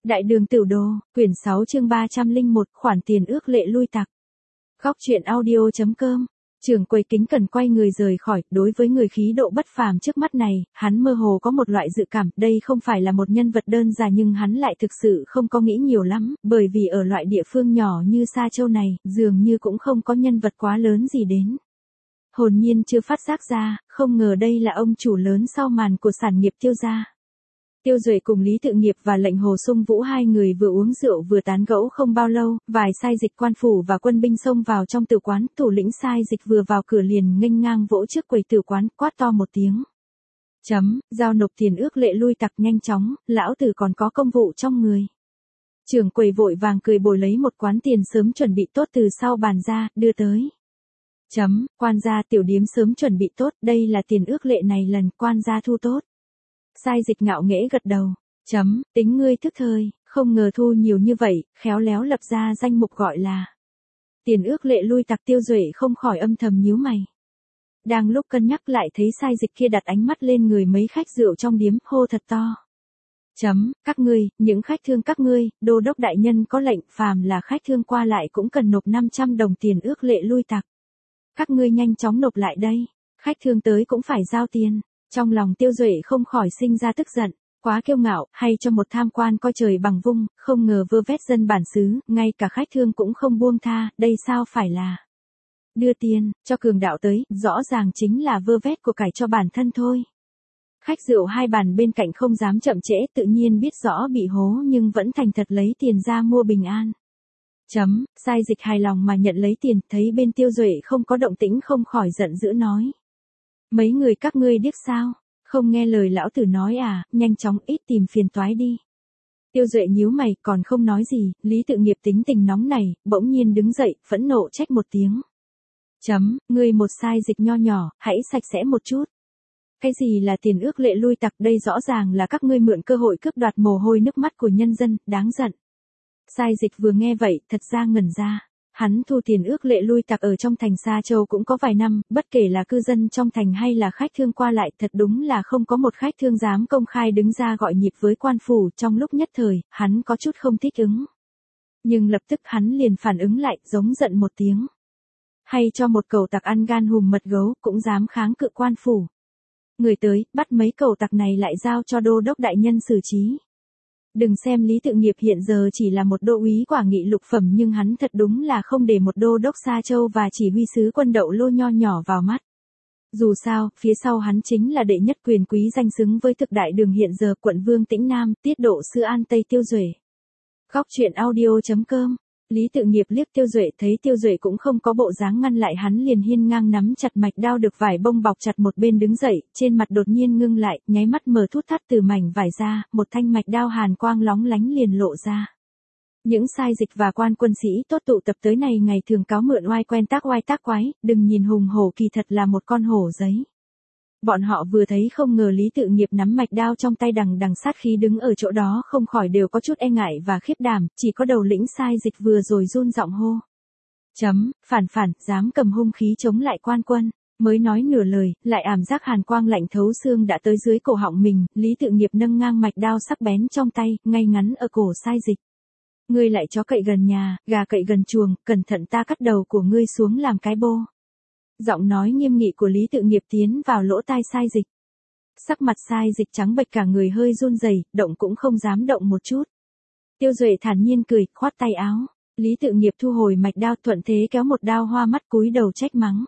Đại đường tiểu đồ, quyển 6 chương 301, khoản tiền ước lệ lui tặc. Góc truyện audio.com. Trưởng quầy kính cẩn quay người rời khỏi, đối với người khí độ bất phàm trước mắt này, hắn mơ hồ có một loại dự cảm, đây không phải là một nhân vật đơn giản nhưng hắn lại thực sự không có nghĩ nhiều lắm, bởi vì ở loại địa phương nhỏ như Sa Châu này, dường như cũng không có nhân vật quá lớn gì đến. Hồn nhiên chưa phát giác ra, không ngờ đây là ông chủ lớn sau màn của sản nghiệp Tiêu gia. Tiêu Duệ cùng Lý Tự Nghiệp và Lệnh Hồ Sung Vũ hai người vừa uống rượu vừa tán gẫu không bao lâu, vài sai dịch quan phủ và quân binh xông vào trong tử quán, thủ lĩnh sai dịch vừa vào cửa liền nghênh ngang vỗ trước quầy tử quán, quát to một tiếng. Giao nộp tiền ước lệ lui tặc nhanh chóng, lão tử còn có công vụ trong người. Trưởng quầy vội vàng cười bồi lấy một quán tiền sớm chuẩn bị tốt từ sau bàn ra, đưa tới. Quan gia tiểu điếm sớm chuẩn bị tốt, đây là tiền ước lệ này lần quan gia thu tốt. Sai dịch ngạo nghễ gật đầu. Tính ngươi thức thời, không ngờ thu nhiều như vậy, khéo léo lập ra danh mục gọi là tiền ước lệ lui tặc. Tiêu Duệ không khỏi âm thầm nhíu mày. Đang lúc cân nhắc lại thấy sai dịch kia đặt ánh mắt lên người mấy khách rượu trong điếm, hô thật to. Các ngươi, những khách thương các ngươi, đô đốc đại nhân có lệnh phàm là khách thương qua lại cũng cần nộp 500 đồng tiền ước lệ lui tặc. Các ngươi nhanh chóng nộp lại đây, khách thương tới cũng phải giao tiền. Trong lòng Tiêu Duệ không khỏi sinh ra tức giận, quá kiêu ngạo, hay cho một tham quan coi trời bằng vung, không ngờ vơ vét dân bản xứ, ngay cả khách thương cũng không buông tha, đây sao phải là đưa tiền cho cường đạo tới, rõ ràng chính là vơ vét của cải cho bản thân thôi. Khách rượu hai bàn bên cạnh không dám chậm trễ, tự nhiên biết rõ bị hố nhưng vẫn thành thật lấy tiền ra mua bình an. Sai dịch hài lòng mà nhận lấy tiền, thấy bên Tiêu Duệ không có động tĩnh không khỏi giận dữ nói. Mấy người các ngươi điếc sao, không nghe lời lão tử nói à, nhanh chóng ít tìm phiền toái đi. Tiêu Duệ nhíu mày còn không nói gì, Lý Tự Nghiệp tính tình nóng này, bỗng nhiên đứng dậy, phẫn nộ trách một tiếng. Ngươi một sai dịch nho nhỏ, hãy sạch sẽ một chút. Cái gì là tiền ước lệ lui tặc, đây rõ ràng là các ngươi mượn cơ hội cướp đoạt mồ hôi nước mắt của nhân dân, đáng giận. Sai dịch vừa nghe vậy, thật ra ngẩn ra. Hắn thu tiền ước lệ lui tặc ở trong thành Sa Châu cũng có vài năm, bất kể là cư dân trong thành hay là khách thương qua lại, thật đúng là không có một khách thương dám công khai đứng ra gọi nhịp với quan phủ. Trong lúc nhất thời, hắn có chút không thích ứng. Nhưng lập tức hắn liền phản ứng lại, giống giận một tiếng. Hay cho một cẩu tặc ăn gan hùm mật gấu, cũng dám kháng cự quan phủ. Người tới, bắt mấy cẩu tặc này lại giao cho đô đốc đại nhân xử trí. Đừng xem Lý Tự Nghiệp hiện giờ chỉ là một đô úy quả nghị lục phẩm nhưng hắn thật đúng là không để một đô đốc Sa Châu và chỉ huy sứ quân Đậu Lô nho nhỏ vào mắt. Dù sao, phía sau hắn chính là đệ nhất quyền quý danh xứng với thực đại đường hiện giờ, quận Vương Tĩnh Nam, tiết độ sư An Tây Tiêu Duệ. Góc truyện audio.com. Lý Tự Nghiệp liếc Tiêu Duệ, thấy Tiêu Duệ cũng không có bộ dáng ngăn lại hắn liền hiên ngang nắm chặt mạch đao được vải bông bọc chặt một bên đứng dậy, trên mặt đột nhiên ngưng lại, nháy mắt mở thút thắt từ mảnh vải ra, một thanh mạch đao hàn quang lóng lánh liền lộ ra. Những sai dịch và quan quân sĩ tốt tụ tập tới này ngày thường cáo mượn oai tác quái, đừng nhìn hùng hổ kỳ thật là một con hổ giấy. Bọn họ vừa thấy không ngờ Lý Tự Nghiệp nắm mạch đao trong tay đằng sát khí đứng ở chỗ đó không khỏi đều có chút e ngại và khiếp đảm, chỉ có đầu lĩnh sai dịch vừa rồi run giọng hô. Phản, dám cầm hung khí chống lại quan quân, mới nói nửa lời, lại ảm giác hàn quang lạnh thấu xương đã tới dưới cổ họng mình, Lý Tự Nghiệp nâng ngang mạch đao sắc bén trong tay, ngay ngắn ở cổ sai dịch. Ngươi lại chó cậy gần nhà, gà cậy gần chuồng, cẩn thận ta cắt đầu của ngươi xuống làm cái bô. Giọng nói nghiêm nghị của Lý Tự Nghiệp tiến vào lỗ tai sai dịch. Sắc mặt sai dịch trắng bệch cả người hơi run rẩy, động cũng không dám động một chút. Tiêu Duệ thản nhiên cười, khoát tay áo. Lý Tự Nghiệp thu hồi mạch đao thuận thế kéo một đao hoa mắt cúi đầu trách mắng.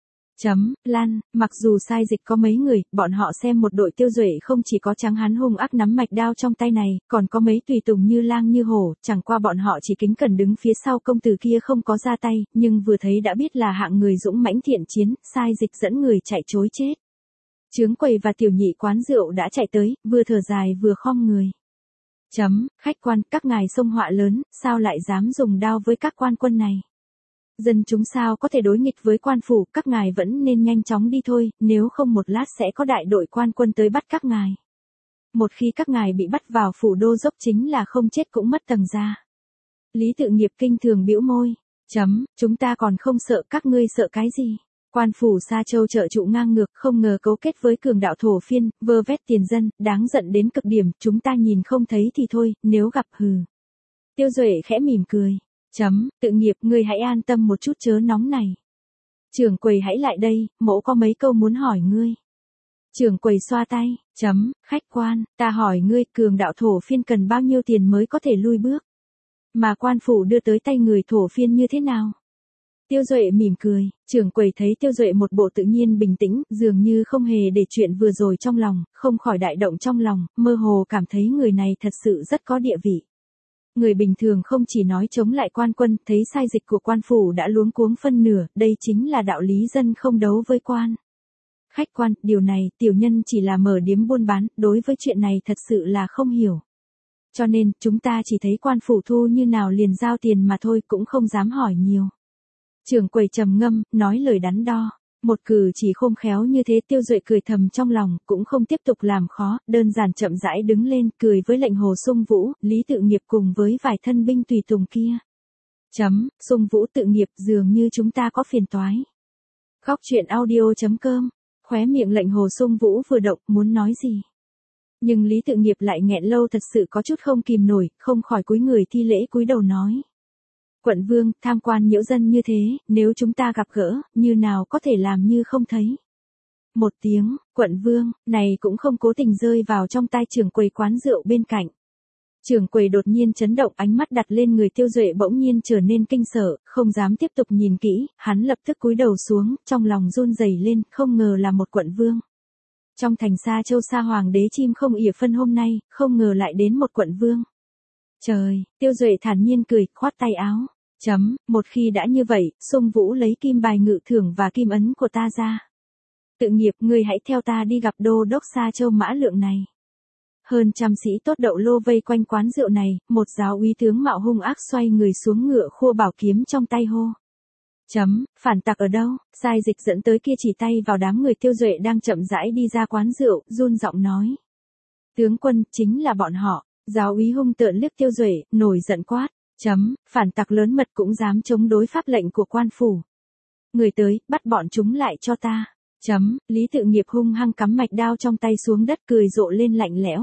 Lan, mặc dù sai dịch có mấy người, bọn họ xem một đội Tiêu Duệ không chỉ có trắng hắn hung ác nắm mạch đao trong tay này, còn có mấy tùy tùng như lang như hổ, chẳng qua bọn họ chỉ kính cẩn đứng phía sau công tử kia không có ra tay, nhưng vừa thấy đã biết là hạng người dũng mãnh thiện chiến, sai dịch dẫn người chạy trối chết. Chướng quầy và tiểu nhị quán rượu đã chạy tới, vừa thở dài vừa khom người. Khách quan, các ngài xông họa lớn, sao lại dám dùng đao với các quan quân này? Dân chúng sao có thể đối nghịch với quan phủ, các ngài vẫn nên nhanh chóng đi thôi, nếu không một lát sẽ có đại đội quan quân tới bắt các ngài. Một khi các ngài bị bắt vào phủ đô dốc chính là không chết cũng mất tầng da. Lý Tự Nghiệp kinh thường bĩu môi. Chúng ta còn không sợ, các ngươi sợ cái gì? Quan phủ Sa Châu trợ trụ ngang ngược, không ngờ cấu kết với cường đạo thổ phiên, vơ vét tiền dân, đáng giận đến cực điểm, chúng ta nhìn không thấy thì thôi, nếu gặp hừ. Tiêu Duệ khẽ mỉm cười. Tự nghiệp, ngươi hãy an tâm một chút chớ nóng này. Trưởng quầy hãy lại đây, mỗ có mấy câu muốn hỏi ngươi. Trưởng quầy xoa tay. Khách quan, ta hỏi ngươi, cường đạo thổ phiên cần bao nhiêu tiền mới có thể lui bước? Mà quan phủ đưa tới tay người thổ phiên như thế nào? Tiêu Duệ mỉm cười, trưởng quầy thấy Tiêu Duệ một bộ tự nhiên bình tĩnh, dường như không hề để chuyện vừa rồi trong lòng, không khỏi đại động trong lòng, mơ hồ cảm thấy người này thật sự rất có địa vị. Người bình thường không chỉ nói chống lại quan quân, thấy sai dịch của quan phủ đã luống cuống phân nửa, đây chính là đạo lý dân không đấu với quan. Khách quan, điều này, tiểu nhân chỉ là mở điếm buôn bán, đối với chuyện này thật sự là không hiểu. Cho nên, chúng ta chỉ thấy quan phủ thu như nào liền giao tiền mà thôi, cũng không dám hỏi nhiều. Trưởng quầy trầm ngâm, nói lời đắn đo. Một cử chỉ khôn khéo như thế, Tiêu Duệ cười thầm trong lòng, cũng không tiếp tục làm khó, đơn giản chậm rãi đứng lên, cười với lệnh Hồ Sung Vũ, Lý Tự Nghiệp cùng với vài thân binh tùy tùng kia. Sung Vũ Tự Nghiệp, dường như chúng ta có phiền toái. Góc truyện audio.com. Khóe miệng lệnh Hồ Sung Vũ vừa động, muốn nói gì. Nhưng Lý Tự Nghiệp lại nghẹn lâu, thật sự có chút không kìm nổi, không khỏi cúi người thi lễ cúi đầu nói. Quận vương, tham quan nhiễu dân như thế, nếu chúng ta gặp gỡ, như nào có thể làm như không thấy. Một tiếng, quận vương, này cũng không cố tình rơi vào trong tai trưởng quầy quán rượu bên cạnh. Trưởng quầy đột nhiên chấn động, ánh mắt đặt lên người Tiêu Duệ bỗng nhiên trở nên kinh sợ, không dám tiếp tục nhìn kỹ, hắn lập tức cúi đầu xuống, trong lòng run rẩy lên, không ngờ là một quận vương. Trong thành Sa Châu Sa Hoàng đế chim không ỉa phân hôm nay, không ngờ lại đến một quận vương. Trời, Tiêu Duệ thản nhiên cười, khoát tay áo. Một khi đã như vậy, Sung Vũ lấy kim bài ngự thưởng và kim ấn của ta ra. Tự nghiệp, ngươi hãy theo ta đi gặp đô đốc Sa Châu Mã Lượng này. Hơn trăm sĩ tốt đậu lô vây quanh quán rượu này, một giáo úy tướng mạo hung ác xoay người xuống ngựa khua bảo kiếm trong tay hô. Phản tặc ở đâu? Sai dịch dẫn tới kia chỉ tay vào đám người Tiêu Duệ đang chậm rãi đi ra quán rượu, run giọng nói. Tướng quân, chính là bọn họ. Giáo úy hung tợn liếc Tiêu Duệ, nổi giận quát. Phản tặc lớn mật cũng dám chống đối pháp lệnh của quan phủ. Người tới, bắt bọn chúng lại cho ta. Lý Tự Nghiệp hung hăng cắm mạch đao trong tay xuống đất, cười rộ lên lạnh lẽo.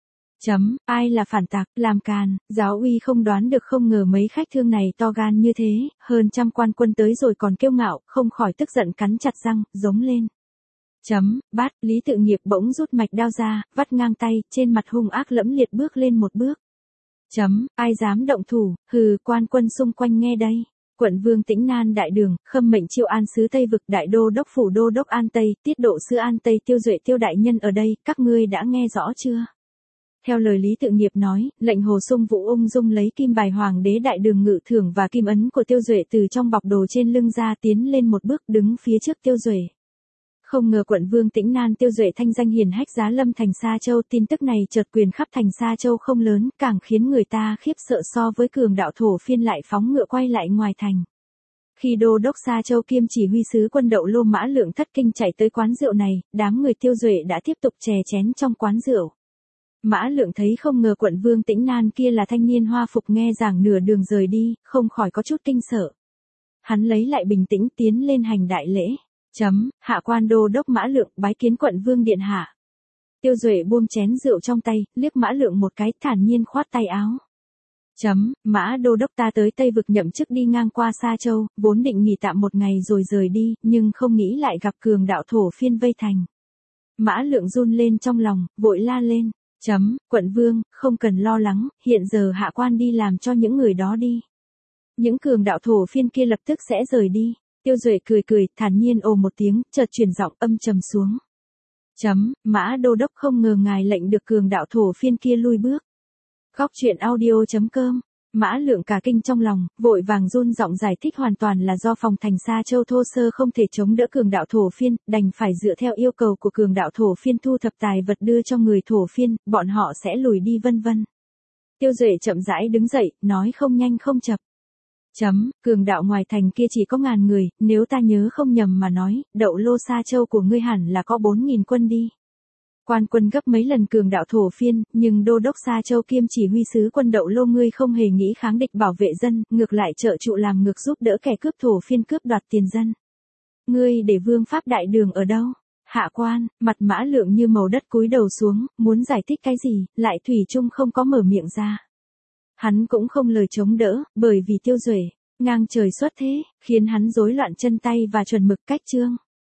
Ai là phản tặc, làm càn, giáo uy không đoán được, không ngờ mấy khách thương này to gan như thế, hơn trăm quan quân tới rồi còn kiêu ngạo, không khỏi tức giận cắn chặt răng, giống lên. Bát, Lý Tự Nghiệp bỗng rút mạch đao ra, vắt ngang tay, trên mặt hung ác lẫm liệt bước lên một bước. Ai dám động thủ, hừ, quan quân xung quanh nghe đây. Quận vương Tĩnh Nan đại đường, khâm mệnh Triệu An sứ Tây vực, đại đô đốc phủ đô đốc An Tây, tiết độ sứ An Tây, Tiêu Duệ Tiêu đại nhân ở đây, các ngươi đã nghe rõ chưa? Theo lời Lý Tự Nghiệp nói, lệnh Hồ Sung Vũ ung dung lấy kim bài hoàng đế đại đường ngự thưởng và kim ấn của Tiêu Duệ từ trong bọc đồ trên lưng ra, tiến lên một bước đứng phía trước Tiêu Duệ. Không ngờ quận vương Tĩnh Nan Tiêu Duệ thanh danh hiển hách giá lâm thành Sa Châu, tin tức này chợt truyền khắp thành Sa Châu không lớn, càng khiến người ta khiếp sợ so với cường đạo thổ phiên lại phóng ngựa quay lại ngoài thành. Khi đô đốc Sa Châu kiêm chỉ huy sứ quân đậu lô Mã Lượng thất kinh chạy tới quán rượu này, đám người Tiêu Duệ đã tiếp tục chè chén trong quán rượu. Mã Lượng thấy không ngờ quận vương Tĩnh Nan kia là thanh niên hoa phục, nghe giảng nửa đường rời đi, không khỏi có chút kinh sợ. Hắn lấy lại bình tĩnh tiến lên hành đại lễ. Hạ quan đô đốc Mã Lượng bái kiến quận vương điện hạ. Tiêu Duệ buông chén rượu trong tay, liếc Mã Lượng một cái, thản nhiên khoát tay áo. Mã đô đốc ta tới Tây vực nhậm chức đi ngang qua Sa Châu, vốn định nghỉ tạm một ngày rồi rời đi, nhưng không nghĩ lại gặp cường đạo thổ phiên vây thành. Mã Lượng run lên trong lòng, vội la lên. Quận vương, không cần lo lắng, hiện giờ hạ quan đi làm cho những người đó đi. Những cường đạo thổ phiên kia lập tức sẽ rời đi. Tiêu Duệ cười cười, thản nhiên ồ một tiếng, chợt chuyển giọng âm trầm xuống. Mã đô đốc không ngờ ngài lệnh được cường đạo thổ phiên kia lui bước. Góc truyện audio.com. Mã Lượng cả kinh trong lòng, vội vàng run giọng giải thích hoàn toàn là do phòng thành Sa Châu thô sơ không thể chống đỡ cường đạo thổ phiên, đành phải dựa theo yêu cầu của cường đạo thổ phiên thu thập tài vật đưa cho người thổ phiên, bọn họ sẽ lùi đi vân vân. Tiêu Duệ chậm rãi đứng dậy, nói không nhanh không chậm. Cường đạo ngoài thành kia chỉ có 1000 người, nếu ta nhớ không nhầm mà nói, đậu lô Sa Châu của ngươi hẳn là có 4000 quân đi. Quan quân gấp mấy lần cường đạo thổ phiên, nhưng đô đốc Sa Châu kiêm chỉ huy sứ quân đậu lô ngươi không hề nghĩ kháng địch bảo vệ dân, ngược lại trợ trụ làm ngược giúp đỡ kẻ cướp thổ phiên cướp đoạt tiền dân. Ngươi để Vương Pháp Đại Đường ở đâu? Hạ quan, mặt Mã Lượng như màu đất cúi đầu xuống, muốn giải thích cái gì, lại thủy chung không có mở miệng ra. Hắn cũng không lời chống đỡ, bởi vì Tiêu Duệ ngang trời xuất thế, khiến hắn rối loạn chân tay và chuẩn mực cách chương.